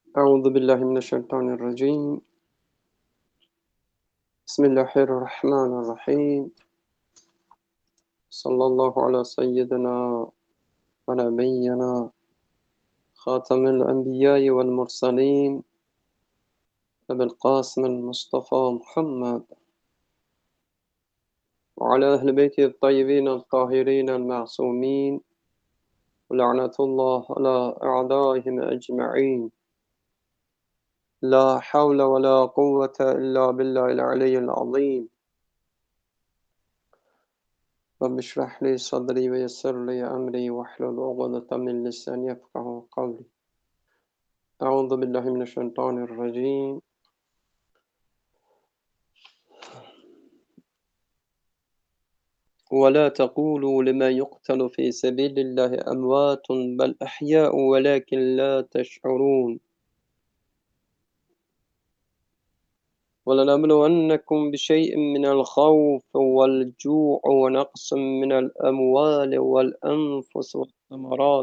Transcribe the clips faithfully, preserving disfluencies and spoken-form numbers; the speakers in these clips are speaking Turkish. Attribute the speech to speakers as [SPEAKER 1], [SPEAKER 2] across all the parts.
[SPEAKER 1] أعوذ بالله من الشيطان الرجيم بسم الله الرحمن الرحيم صلى الله على سيدنا ونبينا خاتم الأنبياء والمرسلين أبي القاسم المصطفى محمد وعلى أهل بيته الطيبين الطاهرين المعصومين ولعنة الله على أعدائهم أجمعين لا حول ولا قوة إلا بالله العلي العظيم رب اشرح لي صدري ويسر لي أمري واحلل عقدة من لساني يفقهوا قولي أعوذ بالله من الشيطان الرجيم ولا تقولوا لمن يقتل في سبيل الله أموات بل أحياء ولكن لا تشعرون ولنبلونكم بشيء من الخوف والجوع ونقص من الأموال والأنفس والثمرات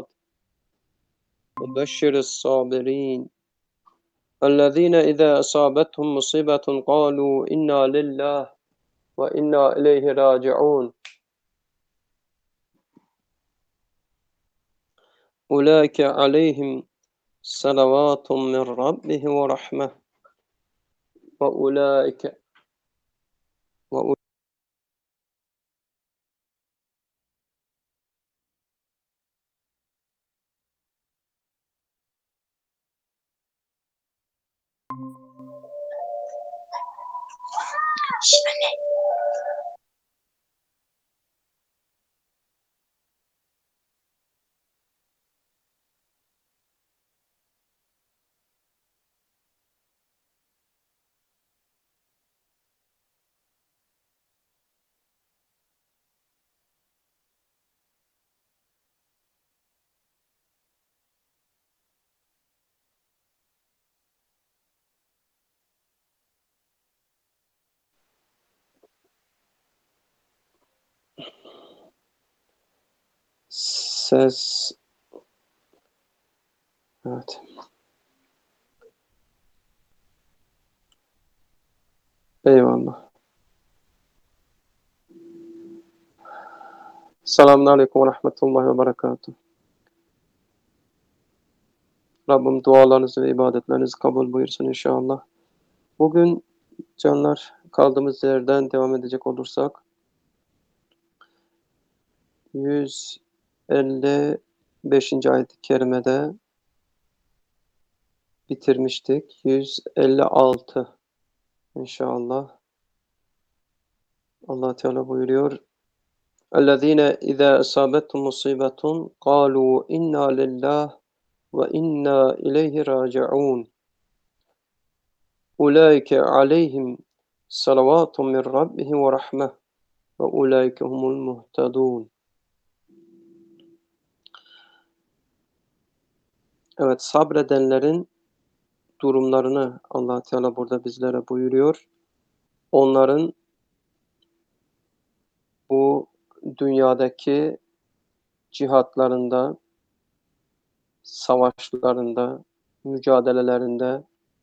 [SPEAKER 1] وبشر الصابرين الذين إذا أصابتهم مصيبة قالوا إنا لله وإنا إليه راجعون أولئك عليهم صلوات من ربهم ورحمة وأولئك وأولئك Ses evet. Eyvallah. Selamun Aleyküm ve Rahmetullahi ve Berekatuhu. Rabbim dualarınızı ve ibadetlerinizi kabul buyursun inşallah. Bugün canlar kaldığımız yerden devam edecek olursak yüz elli beşinci ayet-i kerimede bitirmiştik. yüz elli altı inşallah. Allah Teala buyuruyor. اَلَّذ۪ينَ اِذَا اَصَابَتْهُمْ مُصِيبَةٌ قَالُوا اِنَّا لِلّٰهِ وَاِنَّا اِلَيْهِ رَاجِعُونَ اُولَٰئِكَ عَلَيْهِمْ صَلَوَاتٌ مِّنْ رَبِّهِمْ وَرَحْمَةٌ وَاُولَٰئِكَ هُمُ الْمُهْتَدُونَ. Evet, sabredenlerin durumlarını Allah Teala burada bizlere buyuruyor. Onların bu dünyadaki cihatlarında, savaşlarında, mücadelelerinde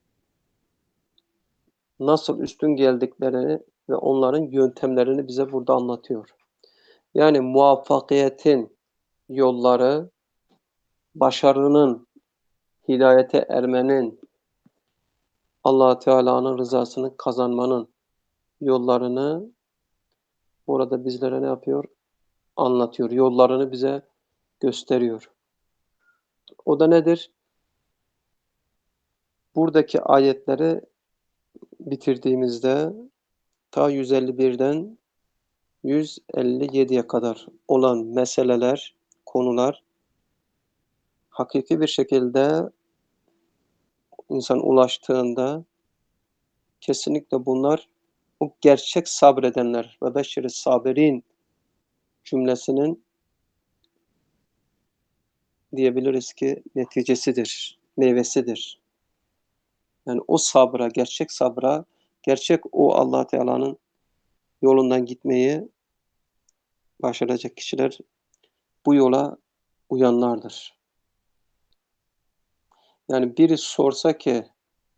[SPEAKER 1] nasıl üstün geldiklerini ve onların yöntemlerini bize burada anlatıyor. Yani muvaffakiyetin yolları, başarının, hidayete ermenin, Allah Teala'nın rızasını kazanmanın yollarını burada bizlere ne yapıyor? Anlatıyor. Yollarını bize gösteriyor. O da nedir? Buradaki ayetleri bitirdiğimizde ta yüz elli birden yüz elli yediye kadar olan meseleler, konular hakiki bir şekilde insan ulaştığında kesinlikle bunlar o gerçek sabredenler ve beşir-i sabirin cümlesinin diyebiliriz ki neticesidir, meyvesidir. Yani o sabra, gerçek sabra, gerçek o Allah Teala'nın yolundan gitmeyi başaracak kişiler bu yola uyanlardır. Yani biri sorsa ki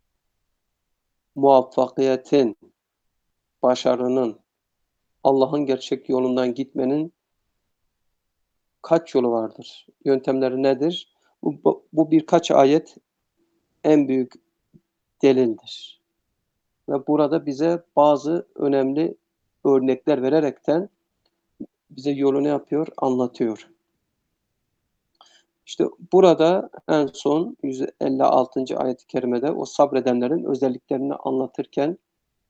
[SPEAKER 1] muvaffakiyetin, başarının, Allah'ın gerçek yolundan gitmenin kaç yolu vardır? Yöntemleri nedir? Bu, bu, bu birkaç ayet en büyük delildir. Ve burada bize bazı önemli örnekler vererekten bize yolu ne yapıyor? Anlatıyor. İşte burada en son yüz elli altıncı ayet-i kerimede o sabredenlerin özelliklerini anlatırken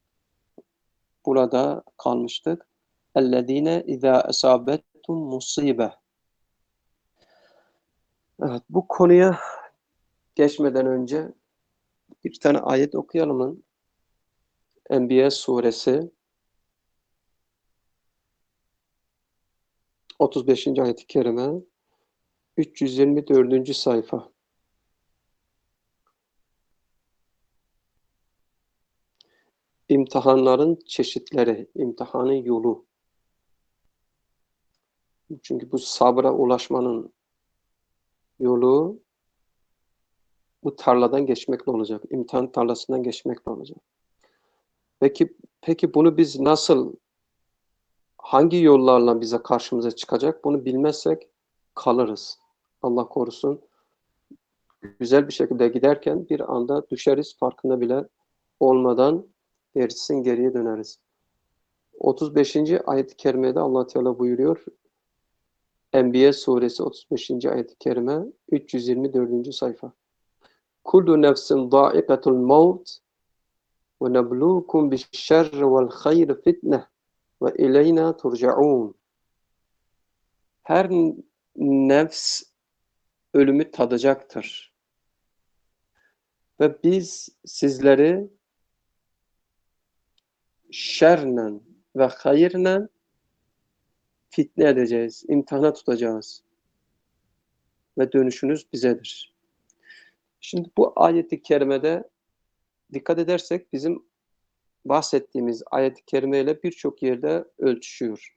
[SPEAKER 1] burada kalmıştık. اَلَّذ۪ينَ اِذَا اَسَابَتْهُمْ مُصِيبَةٌ. Evet, bu konuya geçmeden önce bir tane ayet okuyalım. Enbiya suresi otuz beşinci ayet-i kerime üç yüz yirmi dördüncü sayfa. İmtihanların çeşitleri, imtihanın yolu. Çünkü bu sabra ulaşmanın yolu bu tarladan geçmekle olacak. İmtihan tarlasından geçmekle olacak. Peki, peki bunu biz nasıl, hangi yollarla bize karşımıza çıkacak? Bunu bilmezsek kalırız. Allah korusun. Güzel bir şekilde giderken bir anda düşeriz, farkında bile olmadan gerisin geriye döneriz. otuz beşinci ayet-i kerimede Allah Teala buyuruyor. Enbiya suresi otuz beşinci ayet-i kerime üç yüz yirmi dördüncü sayfa. Kullu nefsin dâikatul mevt ve neblukum bişşerri vel hayri fitneh ve ileyna turcaun. Her nefs ölümü tadacaktır. Ve biz sizleri şerle ve hayırla fitne edeceğiz, imtihana tutacağız. Ve dönüşünüz bizedir. Şimdi bu ayet-i kerimede dikkat edersek bizim bahsettiğimiz ayet-i kerimeyle birçok yerde ölçüşüyor.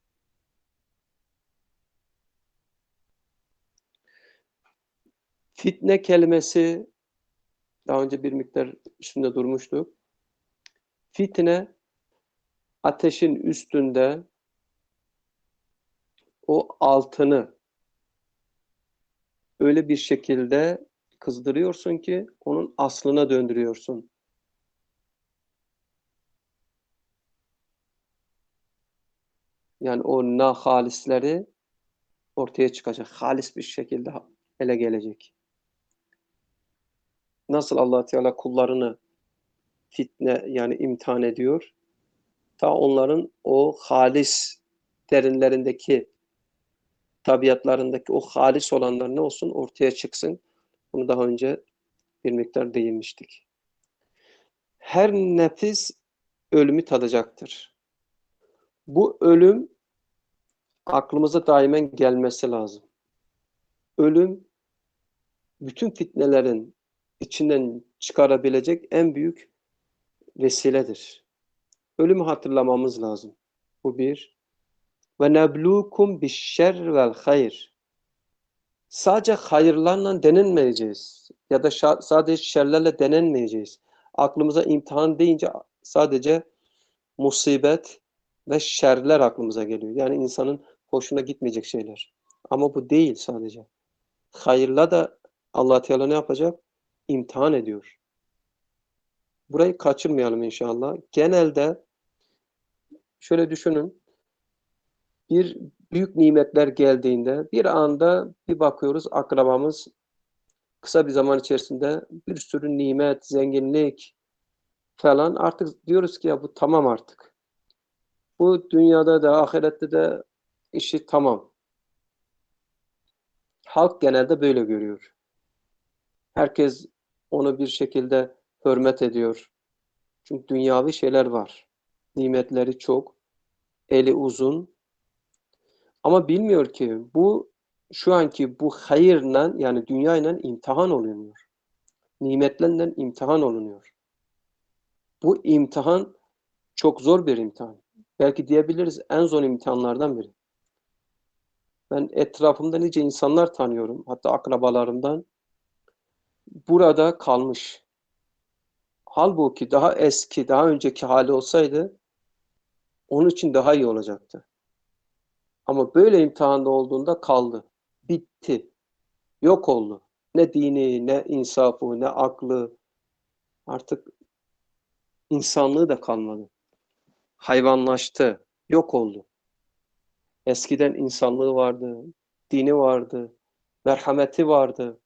[SPEAKER 1] Fitne kelimesi daha önce bir miktar üstünde durmuştuk. Fitne ateşin üstünde o altını öyle bir şekilde kızdırıyorsun ki onun aslına döndürüyorsun. Yani o nahalisleri ortaya çıkacak. Halis bir şekilde ele gelecek. Nasıl Allah Teala kullarını fitne yani imtihan ediyor? Ta onların o halis derinlerindeki tabiatlarındaki o halis olanlar ne olsun ortaya çıksın. Bunu daha önce bir miktar değinmiştik. Her nefis ölümü tadacaktır. Bu ölüm aklımıza daimen gelmesi lazım. Ölüm bütün fitnelerin içinden çıkarabilecek en büyük vesiledir. Ölümü hatırlamamız lazım. Bu bir. Ve neblukum bişşer vel hayr. Sadece hayırlarla denenmeyeceğiz. Ya da sadece şerlerle denenmeyeceğiz. Aklımıza imtihan deyince sadece musibet ve şerler aklımıza geliyor. Yani insanın hoşuna gitmeyecek şeyler. Ama bu değil sadece. Hayırla da Allah Teala ne yapacak? İmtihan ediyor. Burayı kaçırmayalım inşallah. Genelde şöyle düşünün. Bir büyük nimetler geldiğinde bir anda bir bakıyoruz akrabamız kısa bir zaman içerisinde bir sürü nimet, zenginlik falan artık diyoruz ki ya bu tamam artık. Bu dünyada da ahirette de işi tamam. Halk genelde böyle görüyor. Herkes onu bir şekilde hürmet ediyor. Çünkü dünyavi şeyler var. Nimetleri çok, eli uzun. Ama bilmiyor ki bu şu anki bu hayırla yani dünyayla imtihan olunuyor. Nimetlerle imtihan olunuyor. Bu imtihan çok zor bir imtihan. Belki diyebiliriz en zor imtihanlardan biri. Ben etrafımda nice insanlar tanıyorum. Hatta akrabalarımdan. burada kalmış. Halbuki daha eski, daha önceki hali olsaydı onun için daha iyi olacaktı. Ama böyle imtihanda olduğunda kaldı. Bitti. Yok oldu. Ne dini, ne insafı, ne aklı. Artık insanlığı da kalmadı. Hayvanlaştı. Yok oldu. Eskiden insanlığı vardı, dini vardı, merhameti vardı.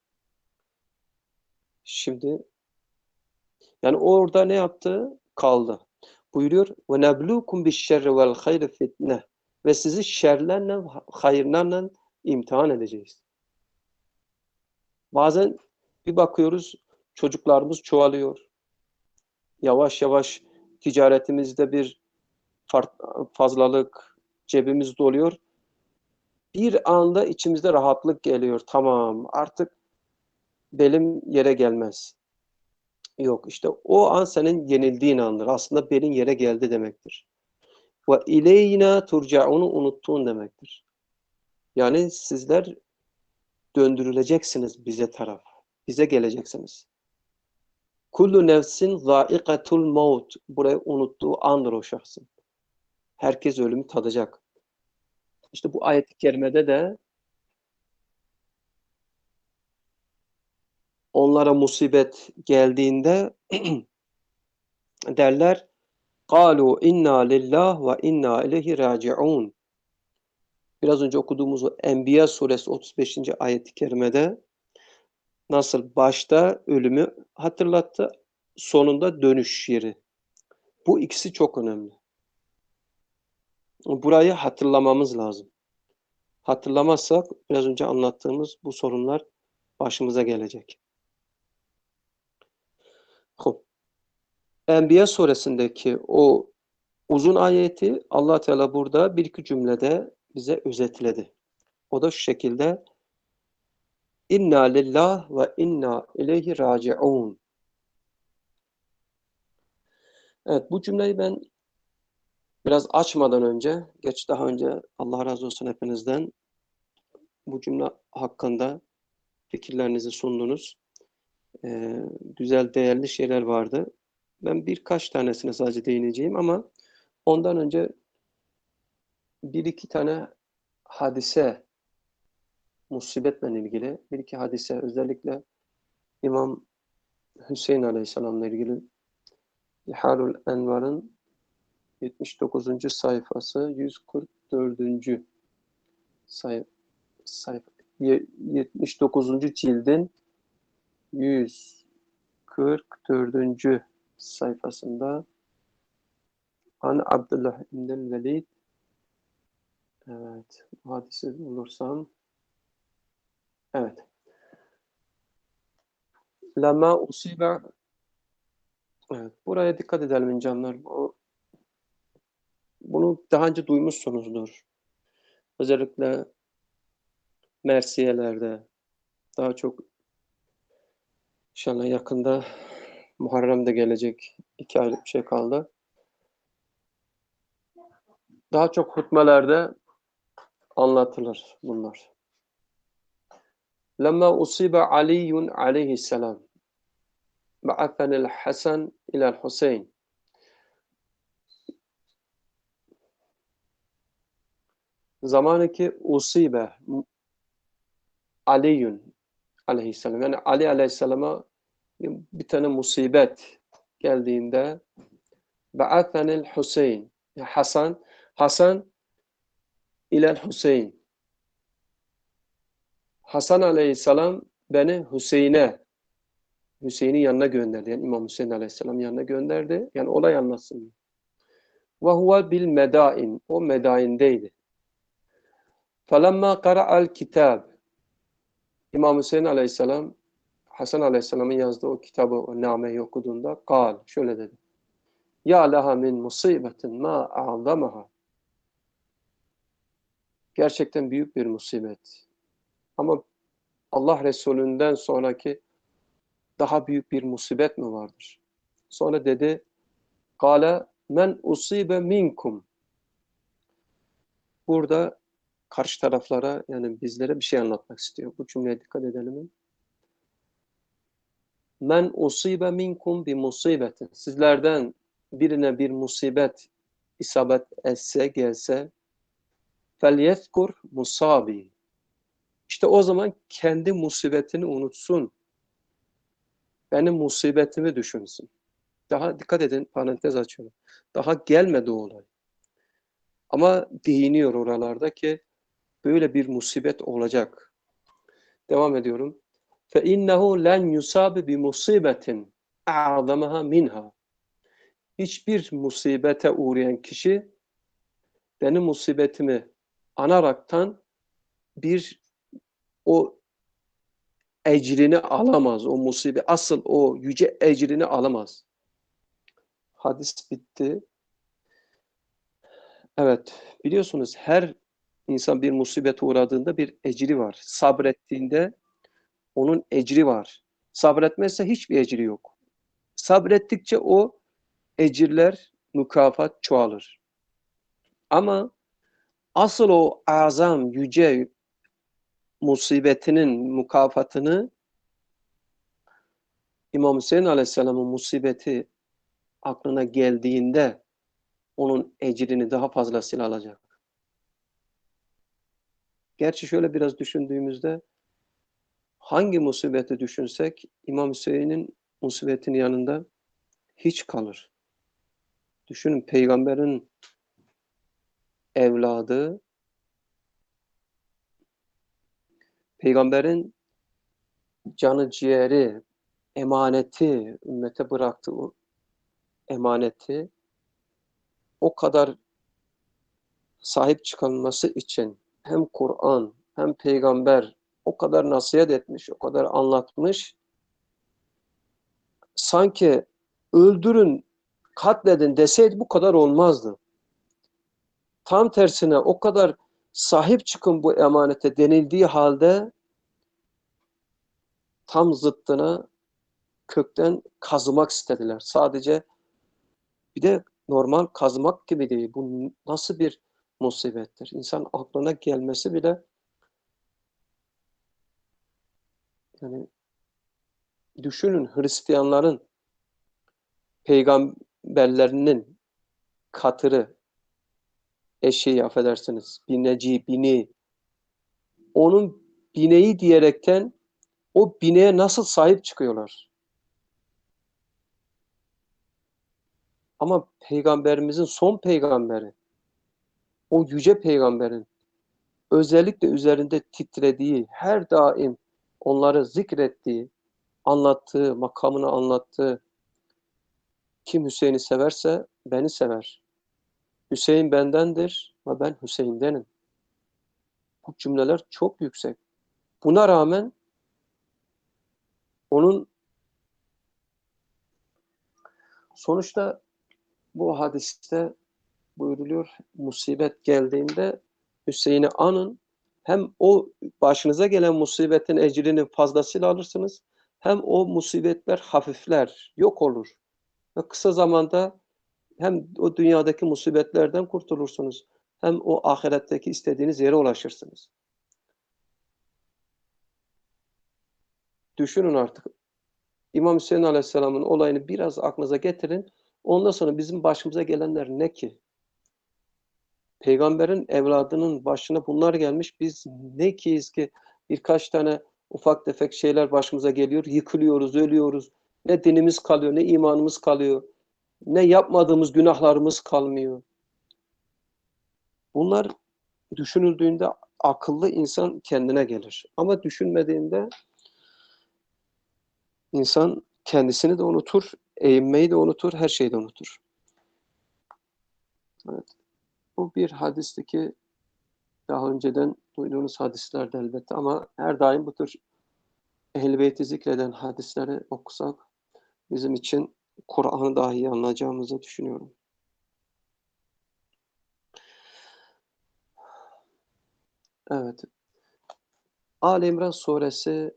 [SPEAKER 1] Şimdi yani orada ne yaptı? Kaldı. Buyuruyor ve neblukum bi'ş-şerri vel hayri fitne ve sizi şerlerle, hayırlarla imtihan edeceğiz. Bazen bir bakıyoruz çocuklarımız çoğalıyor. Yavaş yavaş ticaretimizde bir fazlalık, cebimiz doluyor. Bir anda içimizde rahatlık geliyor. Tamam, artık belim yere gelmez. Yok, işte o an senin yenildiğin andır. Aslında belin yere geldi demektir. Ve ileyna turcaunu unuttuğun demektir. Yani sizler döndürüleceksiniz bize taraf. Bize geleceksiniz. Kullu nefsin zâikatul maut. Burayı unuttuğu andır o şahsın. Herkes ölümü tadacak. İşte bu ayet-i kerimede de onlara musibet geldiğinde derler قَالُوا اِنَّا لِلّٰهِ وَاِنَّا اِلَيْهِ رَاجِعُونَ. Biraz önce okuduğumuz o Enbiya suresi otuz beşinci ayet-i kerimede nasıl başta ölümü hatırlattı, sonunda dönüş yeri. Bu ikisi çok önemli. Burayı hatırlamamız lazım. Hatırlamazsak biraz önce anlattığımız bu sorunlar başımıza gelecek. Hop. Enbiya suresindeki o uzun ayeti Allah Teala burada bir iki cümlede bize özetledi. O da şu şekilde: İnna lillah ve inna ileyhi raciun. Evet, bu cümleyi ben biraz açmadan önce, geç daha önce Allah razı olsun hepinizden bu cümle hakkında fikirlerinizi sundunuz. Ee, güzel, değerli şeyler vardı. Ben birkaç tanesine sadece değineceğim ama ondan önce bir iki tane hadise, musibetle ilgili bir iki hadise, özellikle İmam Hüseyin Aleyhisselam'la ilgili İhalul Envar'ın yetmiş dokuzuncu sayfası yüz kırk dördüncü sayfa, sayfa yetmiş dokuzuncu cildin yüz kırk dördüncü sayfasında An Abdullah ibn Velid, evet, hadisi bulursam, evet, lama usibe, evet, buraya dikkat edelim insanlar. Bu, bunu daha önce duymuşsunuzdur. Özellikle mersiyelerde, daha çok inşallah yakında Muharrem de gelecek. iki aylık bir şey kaldı. Daha çok hutmelerde anlatılır bunlar. Lemma usibe Aliyun aleyhisselam ba'athanil Hasan ila'l Hüseyin. Zamanı ki usibe Aliyun aleyhisselam, yani Ali aleyhisselama bir tane musibet geldiğinde ba'athanil Hüseyin, Hasan Hasan ila'l Hüseyin. Hasan aleyhisselam beni Hüseyin'e, Hüseyin'in yanına gönderdi. Yani İmam Hüseyin aleyhisselam yanına gönderdi. Yani olay anlatsın. Ve huve bil medain. O medaindeydi. Felemma qara'al kitab. İmam Hüseyin aleyhisselam Hasan aleyhisselamın yazdığı o kitabı, o nameyi okuduğunda kal, şöyle dedi: Ya leha min musibetin ma a'zamaha. Gerçekten büyük bir musibet. Ama Allah Resulü'nden sonraki daha büyük bir musibet mi vardır? Sonra dedi: Kale men usibe minkum. Burada karşı taraflara, yani bizlere bir şey anlatmak istiyor. Bu cümleye dikkat edelim. Men usibe minkum bi musibetin. Sizlerden birine bir musibet isabet etse, gelse felyezkur musabi. İşte o zaman kendi musibetini unutsun. Benim musibetimi düşünsün. Daha dikkat edin, parantez açıyorum. Daha gelmedi o olay. Ama değiniyor oralarda ki böyle bir musibet olacak. Devam ediyorum. فَاِنَّهُ لَنْ يُسَابِ بِمُصِيبَةٍ اَعْظَمَهَا minha. Hiçbir musibete uğrayan kişi benim musibetimi anaraktan bir o ecrini alamaz. O musibet, asıl o yüce ecrini alamaz. Hadis bitti. Evet, biliyorsunuz her insan bir musibete uğradığında bir ecri var. Sabrettiğinde onun ecri var. Sabretmezse hiçbir ecri yok. Sabrettikçe o ecirler, mükafat çoğalır. Ama asıl o azam, yüce musibetinin mükafatını İmam Hüseyin Aleyhisselam'ın musibeti aklına geldiğinde onun ecrini daha fazlasıyla alacak. Gerçi şöyle biraz düşündüğümüzde hangi musibeti düşünsek İmam Hüseyin'in musibetinin yanında hiç kalır. Düşünün, peygamberin evladı, peygamberin canı ciğeri, emaneti, ümmete bıraktığı o emaneti o kadar sahip çıkılması için hem Kur'an hem peygamber o kadar nasihat etmiş, o kadar anlatmış. Sanki öldürün, katledin deseydi bu kadar olmazdı. Tam tersine o kadar sahip çıkın bu emanete denildiği halde tam zıttına kökten kazımak istediler. Sadece bir de normal kazmak gibi değil. Bu nasıl bir musibettir? İnsan aklına gelmesi bile yani düşünün, Hristiyanların peygamberlerinin katırı, eşeği affedersiniz, bineci, bini, onun bineği diyerekten o bineğe nasıl sahip çıkıyorlar? Ama peygamberimizin son peygamberi, o yüce peygamberin özellikle üzerinde titrediği, her daim onları zikrettiği, anlattığı, makamını anlattığı, kim Hüseyin'i severse beni sever. Hüseyin bendendir ve ben Hüseyin'denim. Bu cümleler çok yüksek. Buna rağmen onun sonuçta bu hadiste buyuruluyor, musibet geldiğinde Hüseyin'i anın, hem o başınıza gelen musibetin ecrini fazlasıyla alırsınız, hem o musibetler hafifler, yok olur. Ve kısa zamanda hem o dünyadaki musibetlerden kurtulursunuz, hem o ahiretteki istediğiniz yere ulaşırsınız. Düşünün artık, İmam Hüseyin Aleyhisselam'ın olayını biraz aklınıza getirin, ondan sonra bizim başımıza gelenler ne ki? Peygamberin evladının başına bunlar gelmiş. Biz ne kiyiz ki birkaç tane ufak tefek şeyler başımıza geliyor. Yıkılıyoruz, ölüyoruz. Ne dinimiz kalıyor, ne imanımız kalıyor. Ne yapmadığımız günahlarımız kalmıyor. Bunlar düşünüldüğünde akıllı insan kendine gelir. Ama düşünmediğinde insan kendisini de unutur, eğinmeyi de unutur, her şeyi de unutur. Evet. Bu bir hadisteki daha önceden duyduğunuz hadislerdi elbette, ama her daim bu tür Ehl-i Beyt'i zikreden hadisleri okusak bizim için Kur'an'ı daha iyi anlayacağımızı düşünüyorum. Evet. Ali İmran suresi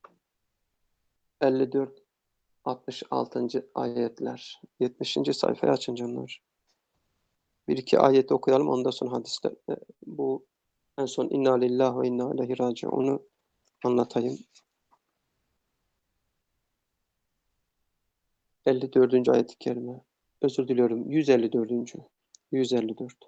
[SPEAKER 1] elli dört altmış altıncı ayetler. yetmişinci sayfayı açın canlar. Bir iki ayet okuyalım, ondan sonra hadisler. Bu en son inna lillahi ve inna ileyhi raciun onu anlatayım. elli dördüncü ayet-i kerime. Özür diliyorum. yüz elli dördüncü. yüz elli dört.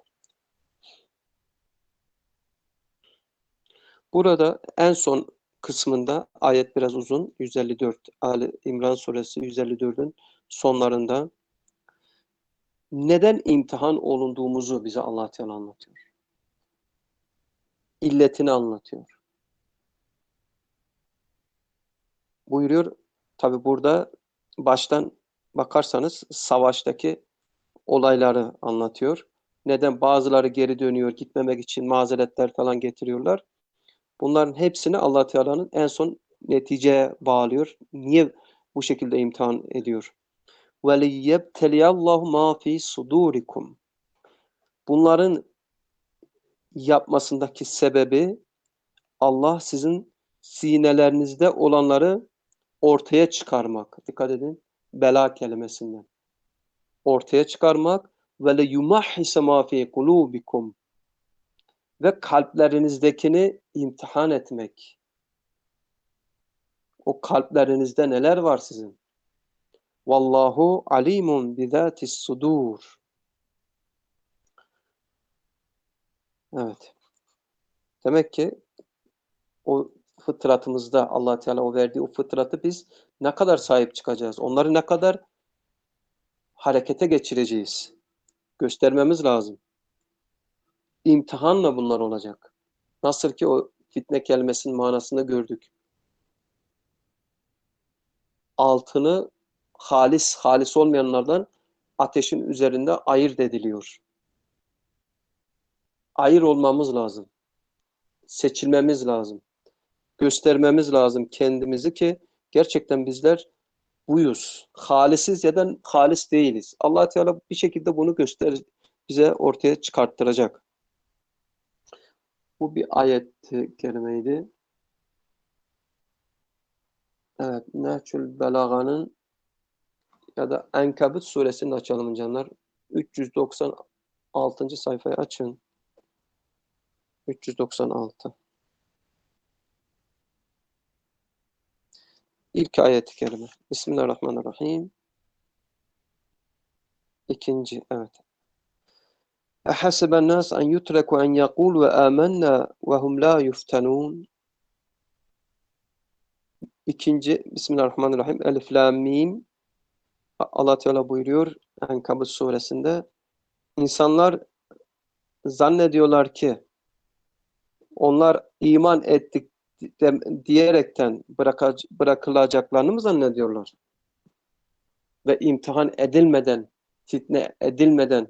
[SPEAKER 1] Burada en son kısmında ayet biraz uzun. yüz elli dört. Ali İmran suresi yüz elli dördün sonlarında neden imtihan olunduğumuzu bize Allah Teala anlatıyor. İlletini anlatıyor. Buyuruyor. Tabi burada baştan bakarsanız savaştaki olayları anlatıyor. Neden bazıları geri dönüyor, gitmemek için mazeretler falan getiriyorlar. Bunların hepsini Allah Teala'nın en son neticeye bağlıyor. Niye bu şekilde imtihan ediyor? وَلِيَبْتَلِيَ اللّٰهُ مَا فِي صُدُورِكُمْ. Bunların yapmasındaki sebebi Allah sizin sinelerinizde olanları ortaya çıkarmak. Dikkat edin. Bela kelimesinden. Ortaya çıkarmak ve le yumahhise ma fi kulubikum ve kalplerinizdekini imtihan etmek. O kalplerinizde neler var sizin? Vallahu alimun bizatis sudur. Evet. Demek ki o fıtratımızda Allah Teala o verdiği o fıtratı biz ne kadar sahip çıkacağız? Onları ne kadar harekete geçireceğiz? Göstermemiz lazım. İmtihanla bunlar olacak. Nasıl ki o fitne kelimesinin manasını gördük. Altını halis, halis olmayanlardan ateşin üzerinde ayırt ediliyor. Ayır olmamız lazım. Seçilmemiz lazım. Göstermemiz lazım kendimizi ki gerçekten bizler buyuz. Halisiz ya da halis değiliz. Allah Teala bir şekilde bunu göster bize ortaya çıkarttıracak. Bu bir ayet-i kerimeydi. Evet, Nehçül Belaga'nın ya da Enkabut suresini açalım canlar. üç yüz doksan altıncı sayfayı açın. üç yüz doksan altı. İlk ayet-i kerime. Bismillahirrahmanirrahim. İkinci, evet. Ehasiben nas en yutreku en yekul ve amennâ ve hum la yuftenûn. İkinci, Bismillahirrahmanirrahim. Elif, Lam, Mim. Allah Teala buyuruyor Enkabut suresinde. İnsanlar zannediyorlar ki onlar iman ettik diyerekten bırakılacaklarını mı zannediyorlar? Ve imtihan edilmeden, fitne edilmeden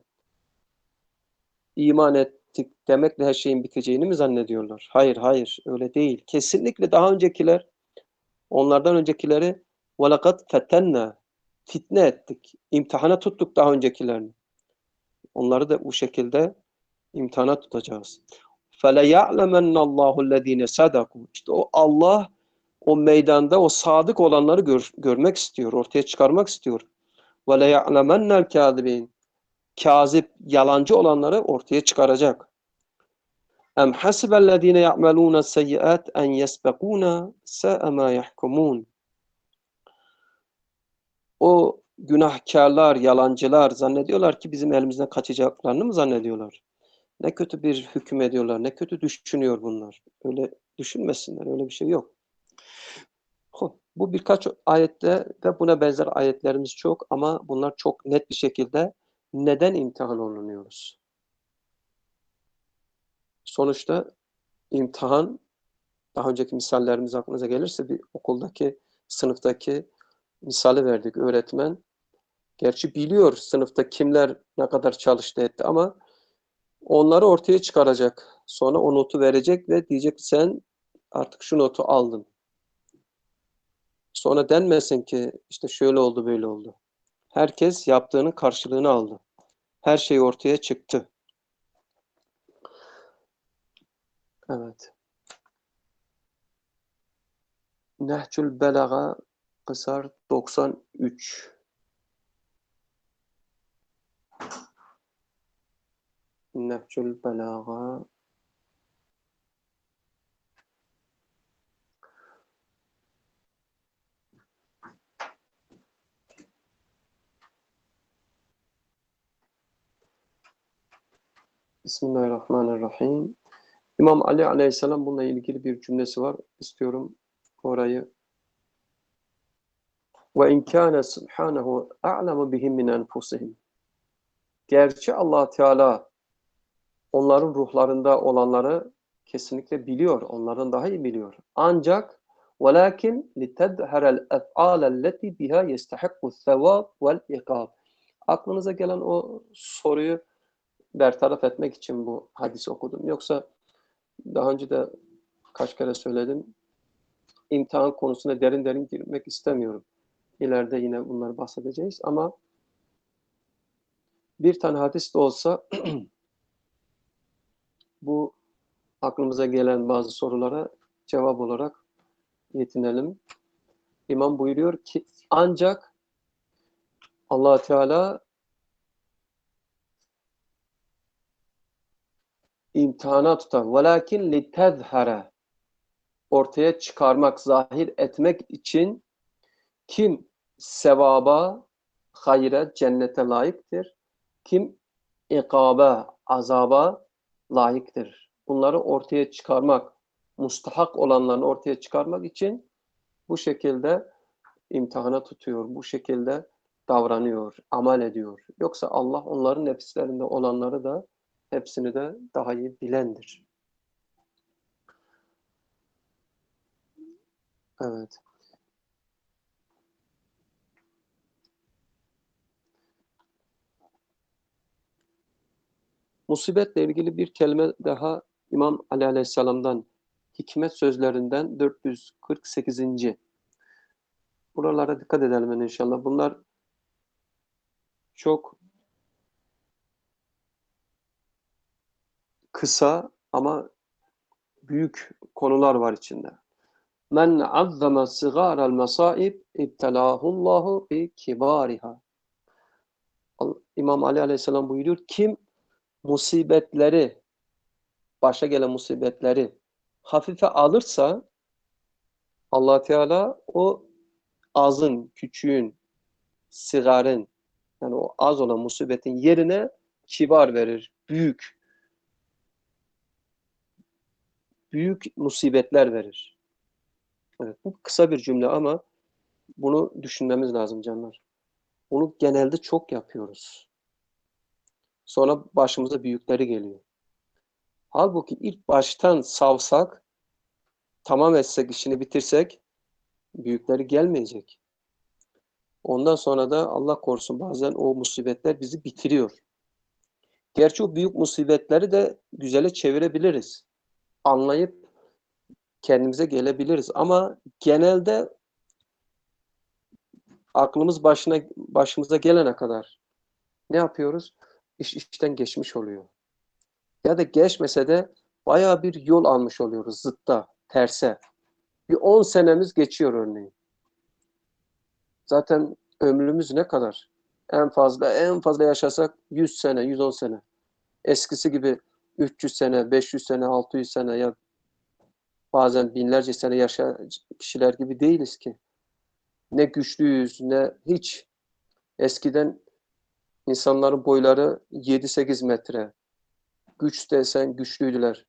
[SPEAKER 1] iman ettik demekle her şeyin biteceğini mi zannediyorlar? Hayır, hayır, öyle değil. Kesinlikle daha öncekiler, onlardan öncekileri وَلَقَدْ فَتَنَّا fitne ettik, imtihana tuttuk daha öncekilerini. Onları da bu şekilde imtihana tutacağız. فَلَيَعْلَمَنَّ اللّٰهُ الَّذ۪ينَ صَدَقُوا. İşte o Allah o meydanda o sadık olanları gör, görmek istiyor, ortaya çıkarmak istiyor. وَلَيَعْلَمَنَّ الْكَاذِب۪ينَ. Kazip, yalancı olanları ortaya çıkaracak. اَمْ حَسِبَ الَّذ۪ينَ يَعْمَلُونَ السَّيِّئَاتِ اَنْ يَسْبَقُونَ سَاءَ مَا يَحْكُمُونَ. O günahkarlar, yalancılar zannediyorlar ki bizim elimizden kaçacaklarını mı zannediyorlar? Ne kötü bir hüküm ediyorlar, ne kötü düşünüyor bunlar. Öyle düşünmesinler, öyle bir şey yok. Bu birkaç ayette ve buna benzer ayetlerimiz çok ama bunlar çok net bir şekilde neden imtihan olunuyoruz? Sonuçta imtihan, daha önceki misallerimiz aklınıza gelirse bir okuldaki, sınıftaki misali verdik. Öğretmen gerçi biliyor sınıfta kimler ne kadar çalıştı etti ama onları ortaya çıkaracak. Sonra o notu verecek ve diyecek sen artık şu notu aldın. Sonra denmesin ki işte şöyle oldu böyle oldu. Herkes yaptığının karşılığını aldı. Her şey ortaya çıktı. Evet. Nehçül Belaga Kısar doksan üç. Nehçül Belaga Bismillahirrahmanirrahim. İmam Ali Aleyhisselam bununla ilgili bir cümlesi var. İstiyorum orayı. Ve in kana subhanahu a'lemu bihim min enfusihim. Gerçi Allah Teala onların ruhlarında olanları kesinlikle biliyor. Onların daha iyi biliyor. Ancak velakin litedherel ef'al elleti biha yestahikku sevab vel ikab. Aklınıza gelen o soruyu bertaraf etmek için bu hadisi okudum. Yoksa daha önce de kaç kere söyledim. İmtihan konusuna derin derin girmek istemiyorum. İleride yine bunları bahsedeceğiz ama bir tane hadis de olsa bu aklımıza gelen bazı sorulara cevap olarak yetinelim. İmam buyuruyor ki ancak Allah Teala imtihana tutar. Velakin litezhara, ortaya çıkarmak, zahir etmek için kim sevaba, hayra, cennete layıktır, kim ikaba, azaba layıktır. Bunları ortaya çıkarmak, mustahak olanlarını ortaya çıkarmak için bu şekilde imtihana tutuyor, bu şekilde davranıyor, amel ediyor. Yoksa Allah onların nefislerinde olanları da hepsini de daha iyi bilendir. Evet. Musibetle ilgili bir kelime daha İmam Ali Aleyhisselam'dan, hikmet sözlerinden dört yüz kırk sekizinci Buralara dikkat edelim inşallah. Bunlar çok kısa ama büyük konular var içinde. Men azzama sigaral masaib ibtelahullahu bi kibariha. İmam Ali Aleyhisselam buyuruyor. Kim musibetleri, başa gelen musibetleri hafife alırsa Allah Teala o azın, küçüğün, sigarın, yani o az olan musibetin yerine kibar verir. Büyük, büyük musibetler verir. Evet, bu kısa bir cümle ama bunu düşünmemiz lazım canlar. Bunu genelde çok yapıyoruz. Sonra başımıza büyükleri geliyor. Halbuki ilk baştan savsak, tamam etsek, işini bitirsek büyükleri gelmeyecek. Ondan sonra da Allah korusun bazen o musibetler bizi bitiriyor. Gerçi o büyük musibetleri de güzele çevirebiliriz. Anlayıp kendimize gelebiliriz. Ama genelde aklımız başına başımıza gelene kadar ne yapıyoruz? İş işten geçmiş oluyor. Ya da geçmese de bayağı bir yol almış oluyoruz zıtta, terse. Bir on senemiz geçiyor örneğin. Zaten ömrümüz ne kadar? En fazla en fazla yaşasak yüz sene, yüz on sene. Eskisi gibi üç yüz sene, beş yüz sene, altı yüz sene ya bazen binlerce sene yaşayan kişiler gibi değiliz ki. Ne güçlüyüz, ne hiç. Eskiden insanların boyları yedi sekiz metre. Güç desen güçlüydüler.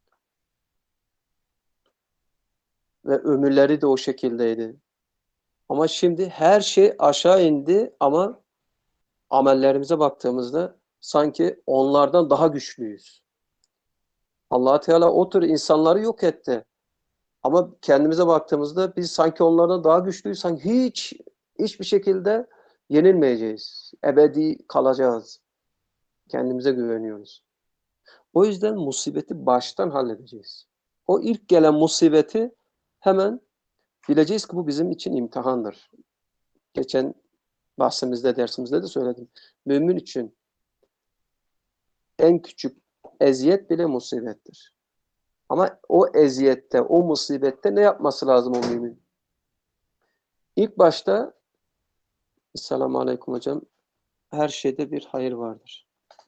[SPEAKER 1] Ve ömürleri de o şekildeydi. Ama şimdi her şey aşağı indi ama amellerimize baktığımızda sanki onlardan daha güçlüyüz. Allah Teala o tür insanları yok etti. Ama kendimize baktığımızda biz sanki onlardan daha güçlüyüz. Sanki hiç hiçbir şekilde yenilmeyeceğiz. Ebedi kalacağız. Kendimize güveniyoruz. O yüzden musibeti baştan halledeceğiz. O ilk gelen musibeti hemen bileceğiz ki bu bizim için imtihandır. Geçen bahsimizde, dersimizde de söyledim. Mümin için en küçük eziyet bile musibettir. Ama o eziyette, o musibette ne yapması lazım o mümin? İlk başta, Esselamu Aleyküm hocam, her şeyde bir hayır vardır.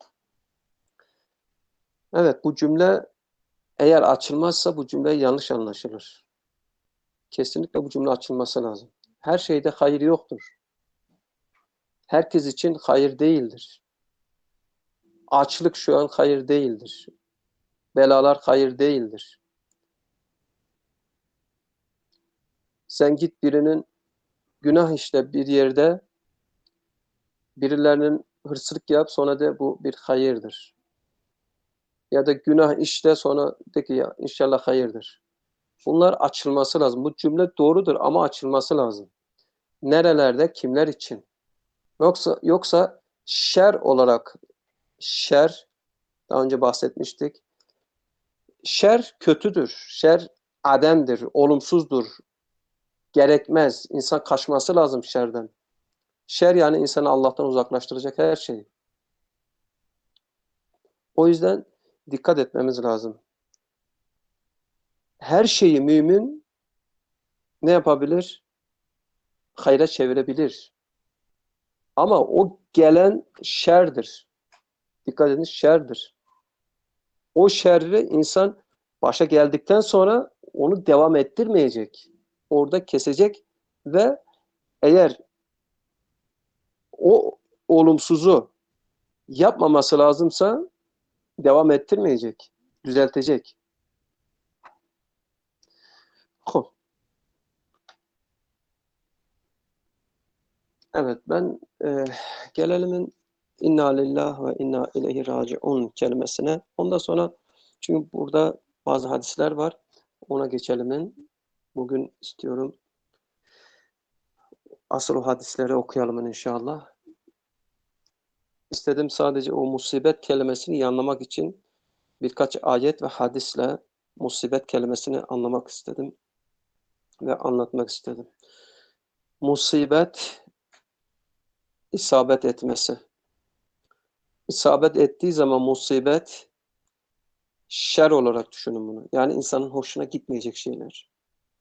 [SPEAKER 1] Evet, bu cümle eğer açılmazsa bu cümle yanlış anlaşılır. Kesinlikle bu cümle açılması lazım. Her şeyde hayır yoktur. Herkes için hayır değildir. Açlık şu an hayır değildir. Belalar hayır değildir. Sen git birinin günah işle bir yerde, birilerinin hırsızlık yap, sonra de bu bir hayırdır. Ya da günah işle, sonra de ki ya inşallah hayırdır. Bunlar açılması lazım. Bu cümle doğrudur ama açılması lazım. Nerelerde, kimler için? Yoksa yoksa şer olarak, şer, daha önce bahsetmiştik. Şer kötüdür. Şer ademdir, olumsuzdur, gerekmez. İnsan kaçması lazım şerden. Şer yani insanı Allah'tan uzaklaştıracak her şey. O yüzden dikkat etmemiz lazım. Her şeyi mümin ne yapabilir? Hayra çevirebilir. Ama o gelen şerdir. Dikkat edin, şerdir. O şerri insan başa geldikten sonra onu devam ettirmeyecek. Orada kesecek ve eğer o olumsuzu yapmaması lazımsa devam ettirmeyecek, düzeltecek. Ho. Evet, ben e, gelelimin inna lillah ve inna ileyhi raciun kelimesine. Ondan sonra çünkü burada bazı hadisler var. Ona geçelimin. Bugün istiyorum asıl o hadisleri okuyalım inşallah. İstedim sadece o musibet kelimesini anlamak için birkaç ayet ve hadisle musibet kelimesini anlamak istedim ve anlatmak istedim. Musibet, isabet etmesi. İsabet ettiği zaman musibet, şer olarak düşünün bunu. Yani insanın hoşuna gitmeyecek şeyler.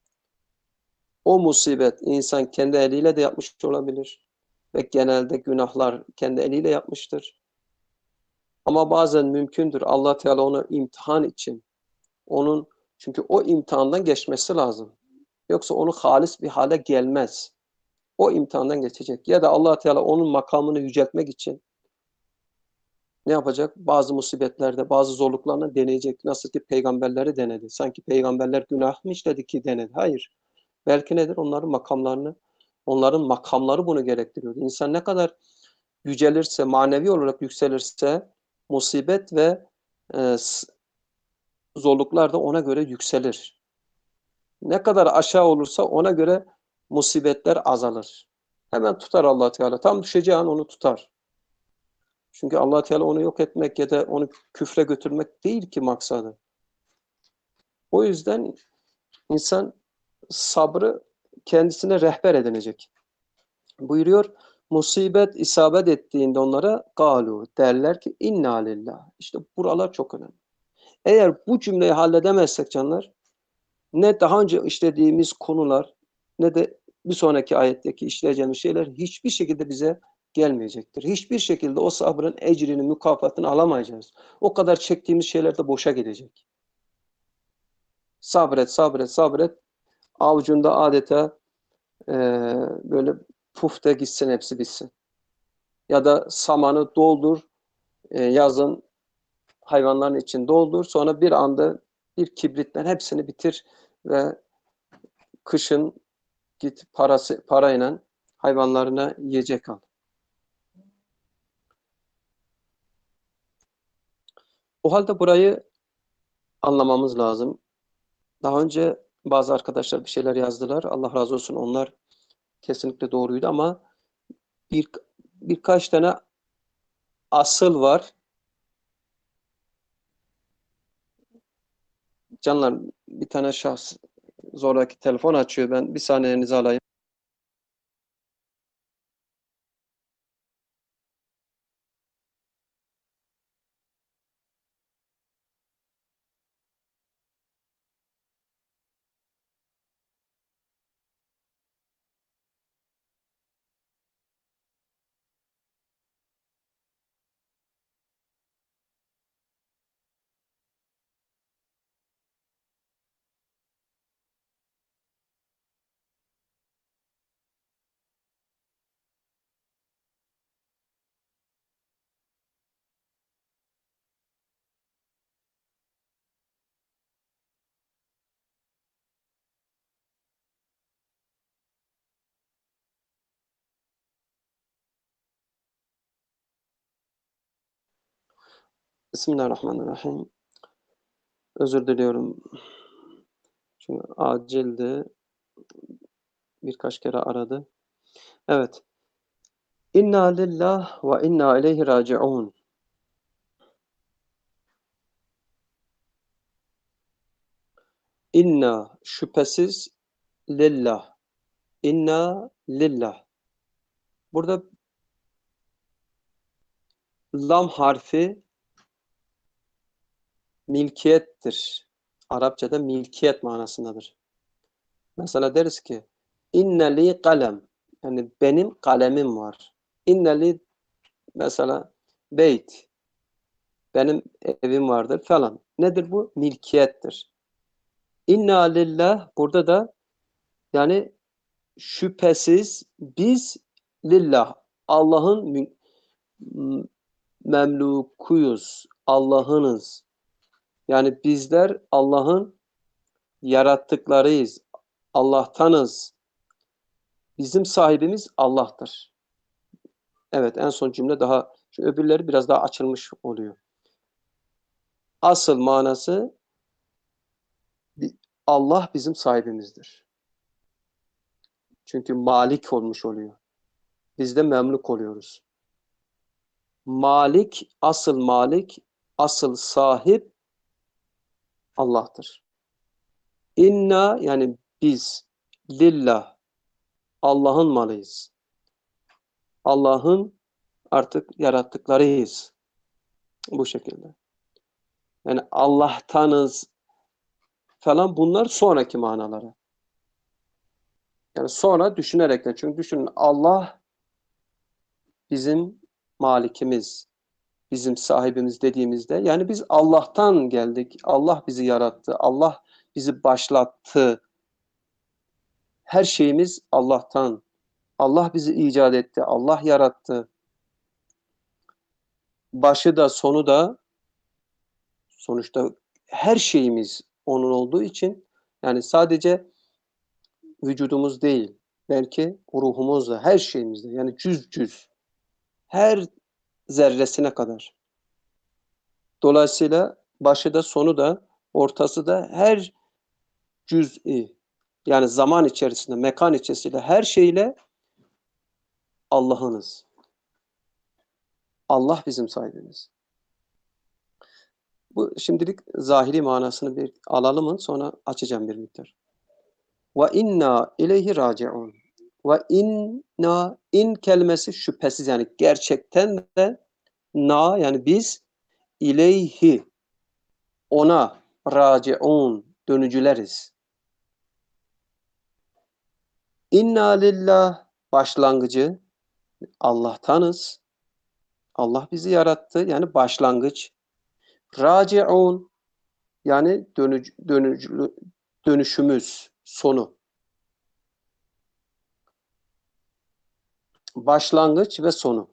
[SPEAKER 1] O musibet insan kendi eliyle de yapmış olabilir. Ve genelde günahlar kendi eliyle yapmıştır. Ama bazen mümkündür. Allah Teala onu imtihan için, onun çünkü o imtihandan geçmesi lazım. Yoksa onu halis bir hale gelmez. O imtihandan geçecek. Ya da Allah Teala onun makamını yüceltmek için ne yapacak? Bazı musibetlerde, bazı zorluklarını deneyecek. Nasıl ki peygamberleri denedi. Sanki peygamberler günah mı işledi ki denedi? Hayır. Belki nedir? Onların makamlarını, onların makamları bunu gerektiriyor. İnsan ne kadar yücelirse, manevi olarak yükselirse musibet ve e, zorluklar da ona göre yükselir. Ne kadar aşağı olursa ona göre musibetler azalır. Hemen tutar Allah Teala. Tam düşeceği an onu tutar. Çünkü Allah Teala onu yok etmek ya da onu küfre götürmek değil ki maksadı. O yüzden insan sabrı kendisine rehber edinecek. Buyuruyor, musibet isabet ettiğinde onlara galu derler ki inna lillah. İşte buralar çok önemli. Eğer bu cümleyi halledemezsek canlar, ne daha önce işlediğimiz konular ne de bir sonraki ayetteki işleyeceğimiz şeyler hiçbir şekilde bize gelmeyecektir. Hiçbir şekilde o sabrın ecrini, mükafatını alamayacağız. O kadar çektiğimiz şeyler de boşa gidecek. Sabret, sabret, sabret. Avucunda adeta e, böyle pufta gitsin, hepsi bitsin. Ya da samanı doldur, e, yazın hayvanların için doldur. Sonra bir anda bir kibritle hepsini bitir ve kışın git parası parayla hayvanlarına yiyecek al. O halde burayı anlamamız lazım. Daha önce bazı arkadaşlar bir şeyler yazdılar. Allah razı olsun, onlar kesinlikle doğruydu ama bir birkaç tane asıl var. Canlar, bir tane şahs zoraki telefon açıyor. Ben bir saniyenizi alayım. Bismillahirrahmanirrahim. Özür diliyorum. Çünkü acildi. Birkaç kere aradı. Evet. İnna lillah ve inna ileyhi raciun. İnna şüphesiz lillah. İnna lillah. Burada lam harfi milkiyettir. Arapçada milkiyet manasındadır. Mesela deriz ki inne li kalem. Yani benim kalemim var. İnne li mesela beyt. Benim evim vardır falan. Nedir bu? Milkiyettir. İnna lillah burada da yani şüphesiz biz lillah Allah'ın memlukuyuz. Allah'ınız. Yani bizler Allah'ın yarattıklarıyız. Allah'tanız. Bizim sahibimiz Allah'tır. Evet, en son cümle daha, şu öbürleri biraz daha açılmış oluyor. Asıl manası Allah bizim sahibimizdir. Çünkü malik olmuş oluyor. Biz de memluk oluyoruz. Malik, asıl malik, asıl sahip Allah'tır. İnna yani biz lillah Allah'ın malıyız. Allah'ın artık yarattıklarıyız. Bu şekilde. Yani Allah'tanız falan bunlar sonraki manaları. Yani sonra düşünerek de, çünkü düşünün Allah bizim malikimiz, bizim sahibimiz dediğimizde yani biz Allah'tan geldik. Allah bizi yarattı. Allah bizi başlattı. Her şeyimiz Allah'tan. Allah bizi icat etti. Allah yarattı. Başı da sonu da sonuçta her şeyimiz onun olduğu için yani sadece vücudumuz değil, belki ruhumuz da, her şeyimizde yani cüz cüz, her zerresine kadar. Dolayısıyla başı da sonu da ortası da her cüz'i yani zaman içerisinde, mekan içerisinde her şeyle Allah'ınız. Allah bizim sahibimiz. Bu şimdilik zahiri manasını bir alalım mı? Sonra açacağım bir miktar. Ve inna ileyhi raciun. Ve inna in kelimesi şüphesiz yani gerçekten de na yani biz ileyhi ona raciun dönücüleriz. İnna lillah başlangıcı Allah'tanız. Allah bizi yarattı yani başlangıç. Raciun yani dönüc, dönücülü, dönüşümüz sonu. Başlangıç ve sonu.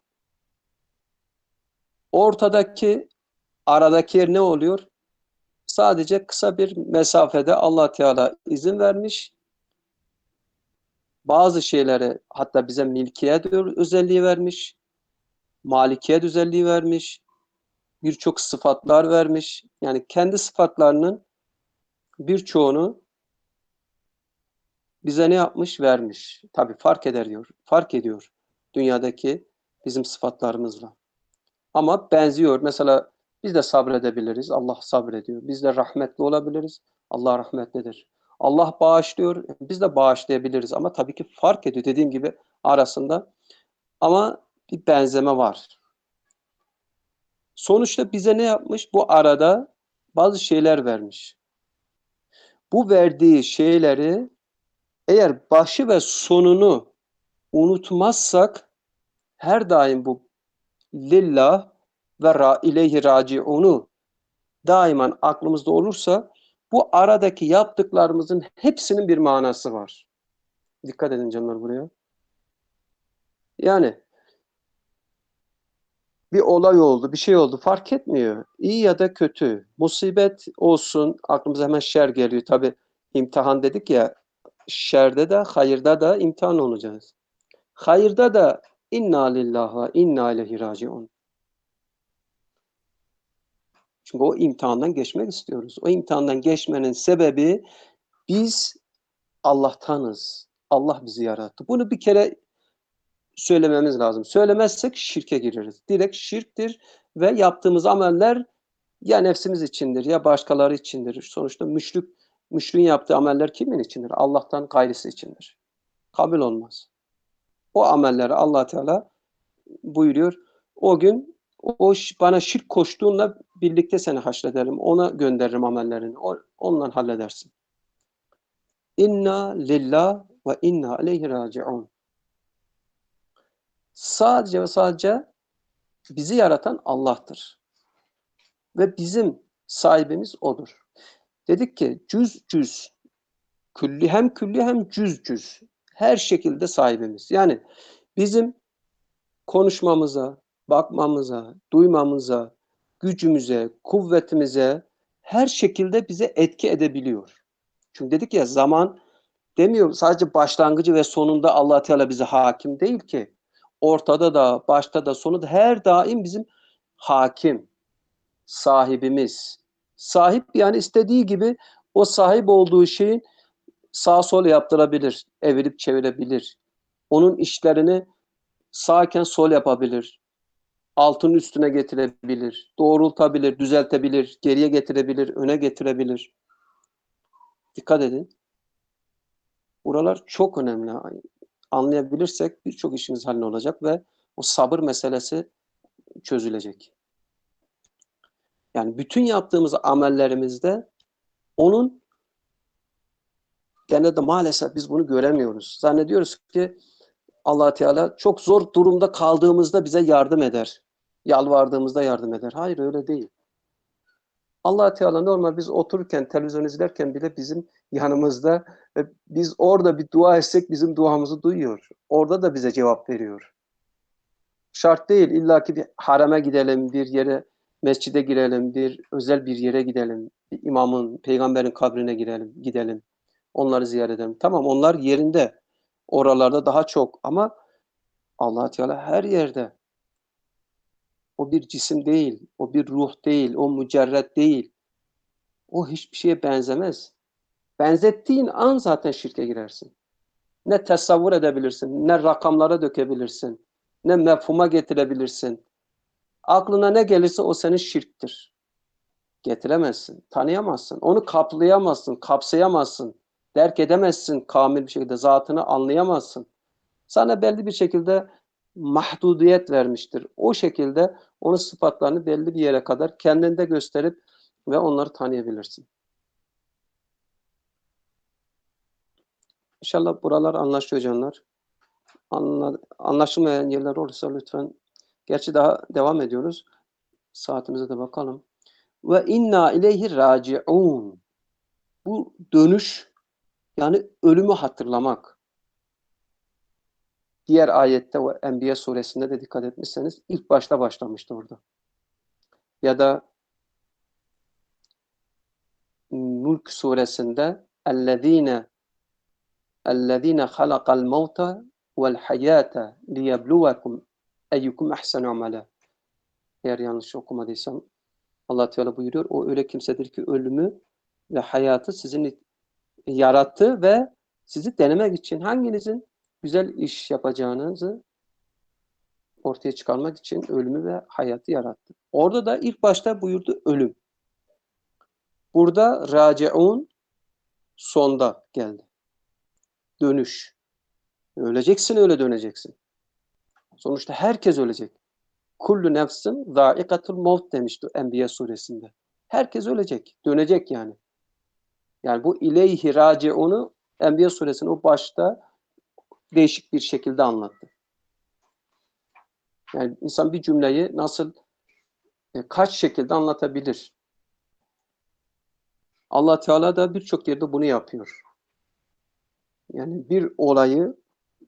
[SPEAKER 1] Ortadaki aradaki yer ne oluyor? Sadece kısa bir mesafede Allah Teala izin vermiş. Bazı şeyleri hatta bize milkiyet özelliği vermiş. Malikiyet özelliği vermiş. Birçok sıfatlar vermiş. Yani kendi sıfatlarının birçoğunu bize ne yapmış? Vermiş. Tabii fark eder diyor. Fark ediyor dünyadaki bizim sıfatlarımızla. Ama benziyor. Mesela biz de sabredebiliriz. Allah sabrediyor. Biz de rahmetli olabiliriz. Allah rahmetlidir. Allah bağışlıyor. Biz de bağışlayabiliriz. Ama tabii ki fark ediyor. Dediğim gibi arasında. Ama bir benzeme var. Sonuçta bize ne yapmış? Bu arada bazı şeyler vermiş. Bu verdiği şeyleri eğer başı ve sonunu unutmazsak her daim bu lillah ve ra ileyhi raciunu daiman aklımızda olursa bu aradaki yaptıklarımızın hepsinin bir manası var. Dikkat edin canlar buraya. Yani bir olay oldu, bir şey oldu fark etmiyor. İyi ya da kötü. Musibet olsun aklımıza hemen şer geliyor. Tabi imtihan dedik ya şerde de hayırda da imtihan olacağız. Hayırda da inna lillahi ve inna ileyhi raciun. Çünkü o imtihandan geçmek istiyoruz. O imtihandan geçmenin sebebi biz Allah'tanız. Allah bizi yarattı. Bunu bir kere söylememiz lazım. Söylemezsek şirke gireriz. Direkt şirktir ve yaptığımız ameller ya nefsimiz içindir ya başkaları içindir. Sonuçta müşrik, müşriğin yaptığı ameller kimin içindir? Allah'tan gayrısı içindir. Kabul olmaz. O amelleri Allah Teala buyuruyor. O gün o bana şirk koştuğunla birlikte seni haşrederim. Ona gönderirim amellerini. O, onunla halledersin. İnna lillah ve inna aleyhi raciun. Sadece ve sadece bizi yaratan Allah'tır. Ve bizim sahibimiz O'dur. Dedik ki cüz cüz, külli hem külli hem cüz cüz. Her şekilde sahibimiz. Yani bizim konuşmamıza, bakmamıza, duymamıza, gücümüze, kuvvetimize her şekilde bize etki edebiliyor. Çünkü dedik ya zaman demiyor sadece başlangıcı ve sonunda Allah Teala bize hakim değil ki. Ortada da, başta da, sonunda her daim bizim hakim, sahibimiz. Sahip yani istediği gibi o sahip olduğu şeyin sağ sol yaptırabilir, evirip çevirebilir. Onun işlerini sağken sol yapabilir. Altının üstüne getirebilir. Doğrultabilir, düzeltebilir, geriye getirebilir, öne getirebilir. Dikkat edin. Buralar çok önemli. Anlayabilirsek birçok işimiz hallolacak ve o sabır meselesi çözülecek. Yani bütün yaptığımız amellerimizde onun genelde maalesef biz bunu göremiyoruz. Zannediyoruz ki Allah Teala çok zor durumda kaldığımızda bize yardım eder. Yalvardığımızda yardım eder. Hayır öyle değil. Allah Teala normal biz otururken, televizyon izlerken bile bizim yanımızda ve biz orada bir dua etsek bizim duamızı duyuyor. Orada da bize cevap veriyor. Şart değil illaki bir hareme gidelim, bir yere, mescide girelim, bir özel bir yere gidelim. Bir imamın, peygamberin kabrine girelim, gidelim. Onları ziyaret edelim. Tamam onlar yerinde. Oralarda daha çok ama Allah Teala her yerde. O bir cisim değil, o bir ruh değil, o mücerret değil. O hiçbir şeye benzemez. Benzettiğin an zaten şirke girersin. Ne tasavvur edebilirsin, ne rakamlara dökebilirsin, ne mefhuma getirebilirsin. Aklına ne gelirse o senin şirktir. Getiremezsin, tanıyamazsın, onu kaplayamazsın, kapsayamazsın, derk edemezsin kamil bir şekilde, zatını anlayamazsın. Sana belli bir şekilde mahdudiyet vermiştir. O şekilde onun sıfatlarını belli bir yere kadar kendinde gösterip ve onları tanıyabilirsin. İnşallah buralar anlaşıyor canlar. Anla, anlaşılmayan yerler olursa lütfen. Gerçi daha devam ediyoruz. Saatimize de bakalım. Ve inna ileyhi raciun. Bu dönüş yani ölümü hatırlamak. Diğer ayette o Enbiya suresinde de dikkat etmişseniz ilk başta başlamıştı orada. Ya da Mulk suresinde ellezine ellezine halakal mevte vel hayate liyebluvekum eyyukum ahsenu amela. Eğer yanlış okumadıysam Allah Teala buyuruyor. O öyle kimsedir ki ölümü ve hayatı sizin yarattı ve sizi denemek için hanginizin güzel iş yapacağınızı ortaya çıkarmak için ölümü ve hayatı yarattı. Orada da ilk başta buyurdu ölüm. Burada raciun sonda geldi. Dönüş. Öleceksin öyle döneceksin. Sonuçta herkes ölecek. Kullu nefsin zâikatul mevt demişti Enbiya suresinde. Herkes ölecek. Dönecek yani. Yani bu ileyhi raciunu Enbiya suresinin o başta değişik bir şekilde anlattı. Yani insan bir cümleyi nasıl e, kaç şekilde anlatabilir? Allah Teala da birçok yerde bunu yapıyor. Yani bir olayı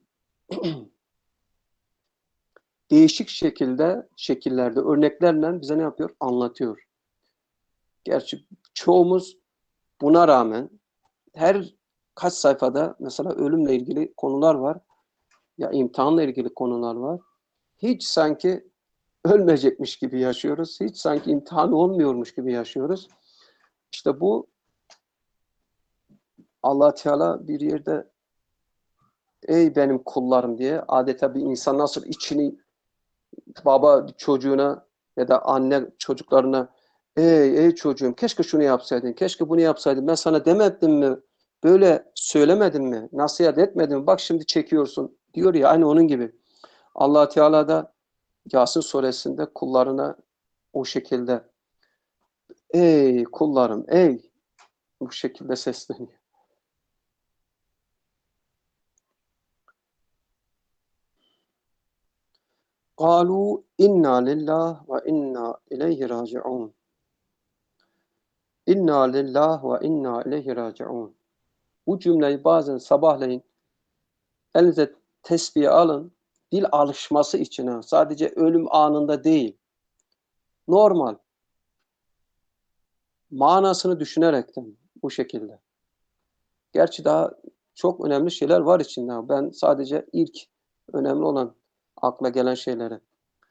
[SPEAKER 1] değişik şekilde, şekillerde, örneklerle bize ne yapıyor? Anlatıyor. Gerçi çoğumuz buna rağmen her kaç sayfada mesela ölümle ilgili konular var ya imtihanla ilgili konular var. Hiç sanki ölmeyecekmiş gibi yaşıyoruz. Hiç sanki imtihan olmuyormuş gibi yaşıyoruz. İşte bu Allah Teala bir yerde ey benim kullarım diye adeta bir insan nasıl içini baba çocuğuna ya da anne çocuklarına ey ey çocuğum keşke şunu yapsaydın, keşke bunu yapsaydın. Ben sana demedim mi? Böyle söylemedim mi? Nasihat etmedim mi? Bak şimdi çekiyorsun diyor ya aynı onun gibi. Allah Teala da Yasin suresinde kullarına o şekilde ey kullarım ey bu şekilde sesleniyor. قالوا inna lillah ve inna ileyhi raciun. İnna lillah ve inna ileyhi raciun. Bu cümleyi bazen sabahleyin elinize tesbih alın, dil alışması için sadece ölüm anında değil, normal manasını düşünerekten bu şekilde. Gerçi daha çok önemli şeyler var içinde. Ben sadece ilk önemli olan akla gelen şeyleri.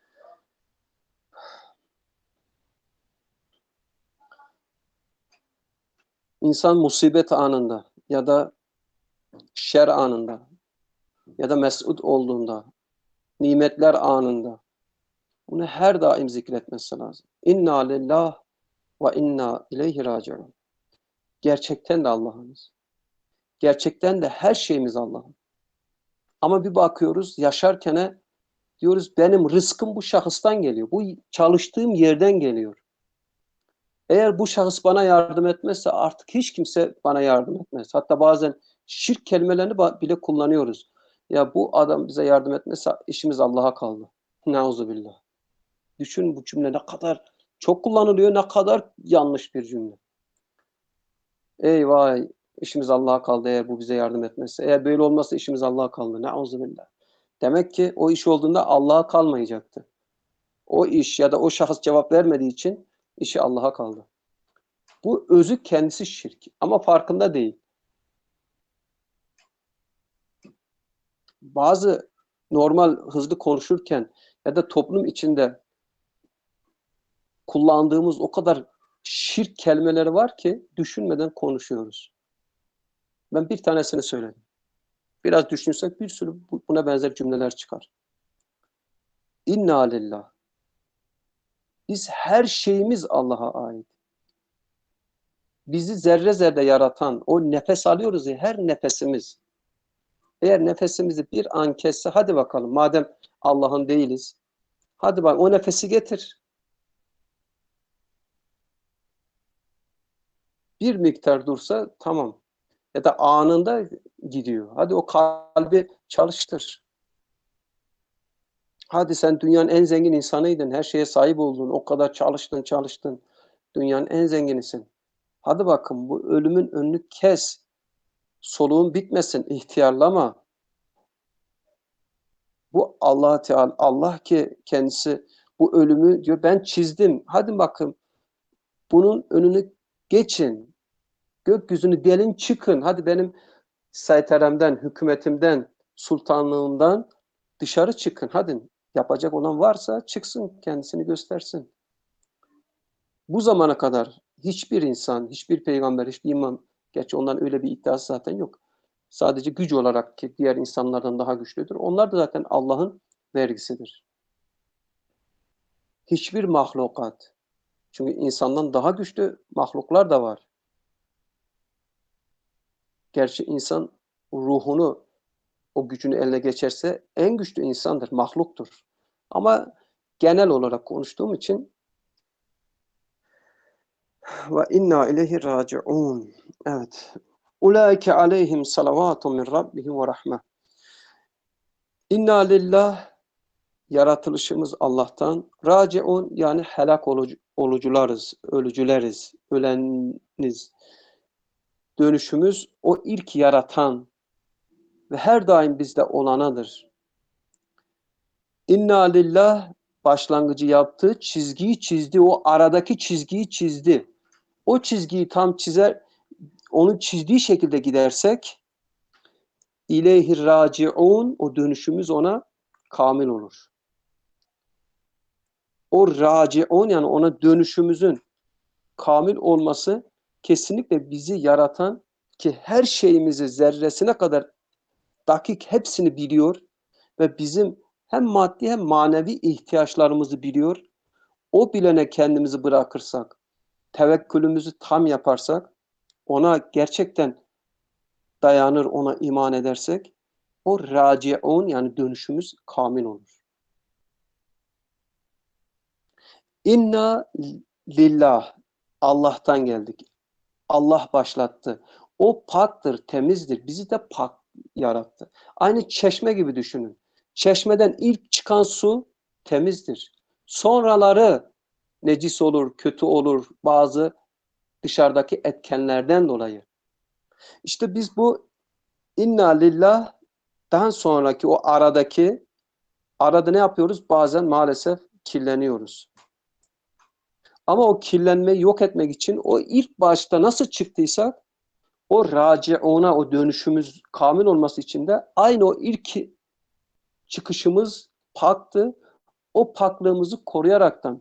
[SPEAKER 1] İnsan musibet anında ya da şer anında ya da mesut olduğunda, nimetler anında bunu her daim zikretmesi lazım. İnna lillah ve inna ileyhi raciun. Gerçekten de Allah'ımız. Gerçekten de her şeyimiz Allah'ın. Ama bir bakıyoruz yaşarken diyoruz benim rızkım bu şahıstan geliyor. Bu çalıştığım yerden geliyor. Eğer bu şahıs bana yardım etmezse artık hiç kimse bana yardım etmez. Hatta bazen şirk kelimelerini bile kullanıyoruz. Ya bu adam bize yardım etmezse işimiz Allah'a kaldı. Nauzubillah. Düşün bu cümle ne kadar çok kullanılıyor, ne kadar yanlış bir cümle. Eyvah işimiz Allah'a kaldı eğer bu bize yardım etmezse. Eğer böyle olmazsa işimiz Allah'a kaldı. Nauzubillah. Demek ki o iş olduğunda Allah'a kalmayacaktı. O iş ya da o şahıs cevap vermediği için işi Allah'a kaldı. Bu özü kendisi şirk ama farkında değil. Bazı normal hızlı konuşurken ya da toplum içinde kullandığımız o kadar şirk kelimeleri var ki düşünmeden konuşuyoruz. Ben bir tanesini söyledim. Biraz düşünsek bir sürü buna benzer cümleler çıkar. İnna lillah. Biz her şeyimiz Allah'a ait. Bizi zerre zerre yaratan, o nefes alıyoruz ya her nefesimiz. Eğer nefesimizi bir an kesse hadi bakalım madem Allah'ın değiliz. Hadi bak o nefesi getir. Bir miktar dursa tamam. Ya da anında gidiyor. Hadi o kalbi çalıştır. Hadi sen dünyanın en zengin insanıydın. Her şeye sahip oldun. O kadar çalıştın çalıştın. Dünyanın en zenginisin. Hadi bakın bu ölümün önünü kes. Soluğun bitmesin. İhtiyarlama. Bu Allah Teala, Allah ki kendisi bu ölümü diyor ben çizdim. Hadi bakın bunun önünü geçin. Gökyüzünü delin çıkın. Hadi benim sayteremden, hükümetimden, sultanlığımdan dışarı çıkın. Hadi yapacak olan varsa çıksın, kendisini göstersin. Bu zamana kadar hiçbir insan, hiçbir peygamber, hiçbir imam, gerçi onların öyle bir iddiası zaten yok. Sadece güç olarak ki diğer insanlardan daha güçlüdür. Onlar da zaten Allah'ın vergisidir. Hiçbir mahlukat, çünkü insandan daha güçlü mahluklar da var. Gerçi insan ruhunu, o gücünü eline geçerse en güçlü insandır, mahluktur. Ama genel olarak konuştuğum için ve inna ileyhi raciun. Evet. Ulaike aleyhim salavatun min rabbihim ve rahme. İnna lillah yaratılışımız Allah'tan. Raciun yani helak olucu, olucularız, ölücüleriz, öleniz. Dönüşümüz o ilk yaratan ve her daim bizde olanadır. İnna lillah başlangıcı yaptı, çizgiyi çizdi, o aradaki çizgiyi çizdi. O çizgiyi tam çizer, onun çizdiği şekilde gidersek ileyhi raciun o dönüşümüz ona kamil olur. o raciun yani ona dönüşümüzün kamil olması kesinlikle bizi yaratan ki her şeyimizi zerresine kadar dakik hepsini biliyor ve bizim hem maddi hem manevi ihtiyaçlarımızı biliyor. O bilene kendimizi bırakırsak, tevekkülümüzü tam yaparsak, ona gerçekten dayanır, ona iman edersek, o raciun yani dönüşümüz kamil olur. İnna lillah, Allah'tan geldik. Allah başlattı. O paktır, temizdir. Bizi de pak yarattı. Aynı çeşme gibi düşünün. Çeşmeden ilk çıkan su temizdir. Sonraları necis olur, kötü olur, bazı dışarıdaki etkenlerden dolayı. İşte biz bu inna lillah'dan sonraki o aradaki arada ne yapıyoruz? Bazen maalesef kirleniyoruz. Ama o kirlenmeyi yok etmek için o ilk başta nasıl çıktıysak o raciuna, o dönüşümüz kamil olması için de aynı o ilk çıkışımız paktı. O paklığımızı koruyaraktan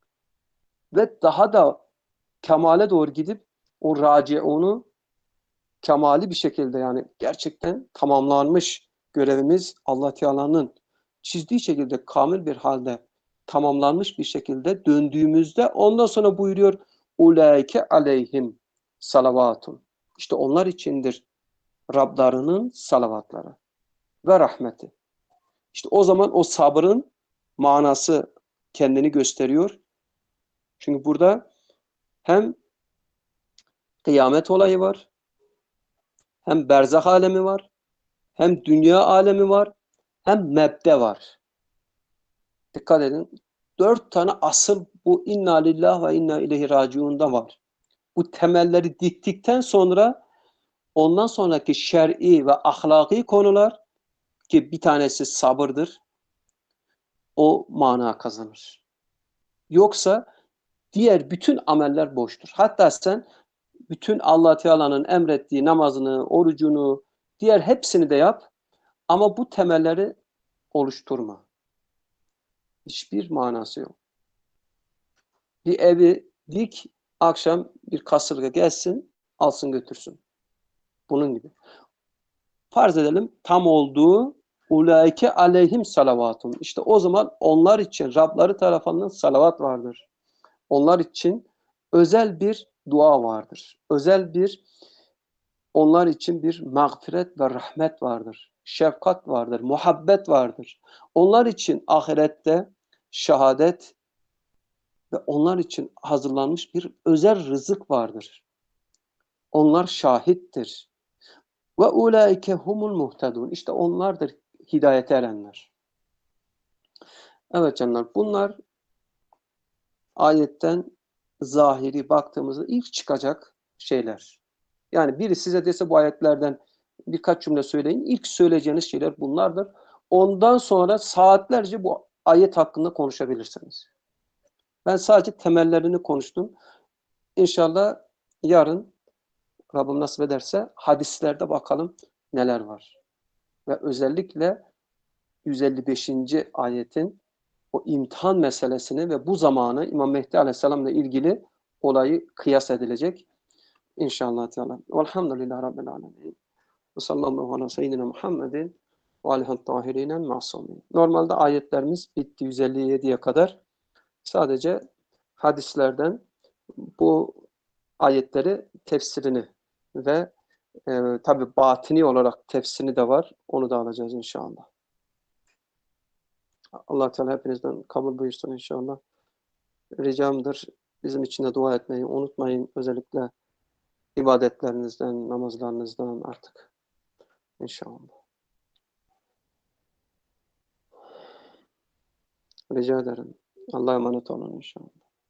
[SPEAKER 1] ve daha da kemale doğru gidip o raciunu kemali bir şekilde yani gerçekten tamamlanmış görevimiz Allah Teala'nın çizdiği şekilde kamil bir halde tamamlanmış bir şekilde döndüğümüzde ondan sonra buyuruyor ulaike aleyhim salavatun. İşte onlar içindir Rablarının salavatları ve rahmeti. İşte o zaman o sabrın manası kendini gösteriyor. Çünkü burada hem kıyamet olayı var, hem berzah alemi var, hem dünya alemi var, hem mebde var. Dikkat edin. Dört tane asıl bu inna lillah ve inna ileyhi raciun'da var. Bu temelleri diktikten sonra ondan sonraki şer'i ve ahlaki konular ki bir tanesi sabırdır. O mana kazanır. Yoksa diğer bütün ameller boştur. Hatta sen bütün Allah Teala'nın emrettiği namazını, orucunu, diğer hepsini de yap ama bu temelleri oluşturma. Hiçbir manası yok. Bir evi dik, akşam bir kasırga gelsin, alsın götürsün. Bunun gibi. Farz edelim tam olduğu ulaike aleyhim salavatun. İşte o zaman onlar için Rabları tarafından salavat vardır. Onlar için özel bir dua vardır. Özel bir onlar için bir mağfiret ve rahmet vardır. Şefkat vardır, muhabbet vardır. Onlar için ahirette şehadet ve onlar için hazırlanmış bir özel rızık vardır. Onlar şahittir. Ve ulaike humul muhtedun. İşte onlardır hidayete erenler. Evet canlar, bunlar ayetten zahiri baktığımızda ilk çıkacak şeyler. Yani biri size dese bu ayetlerden birkaç cümle söyleyin. İlk söyleyeceğiniz şeyler bunlardır. Ondan sonra saatlerce bu ayet hakkında konuşabilirsiniz. Ben sadece temellerini konuştum. İnşallah yarın Rabbim nasip ederse hadislerde bakalım neler var. Ve özellikle yüz elli beşinci ayetin o imtihan meselesini ve bu zamanı İmam Mehdi Aleyhisselam'la ilgili olayı kıyas edilecek. İnşallah Teala. Velhamdülillahi Rabbil Alemin. Ve sallallahu ala seyyidina Muhammedin ve alihi tahirinen masumin. Normalde ayetlerimiz bitti yüz elli yediye kadar. Sadece hadislerden bu ayetleri tefsirini ve e, tabi batini olarak tefsirini de var. Onu da alacağız inşallah. Allah Teala hepinizden kabul buyursun inşallah. Ricamdır. Bizim için de dua etmeyi unutmayın. Özellikle ibadetlerinizden, namazlarınızdan artık. İnşallah. Rica ederim. Allah'a emanet olun inşallah.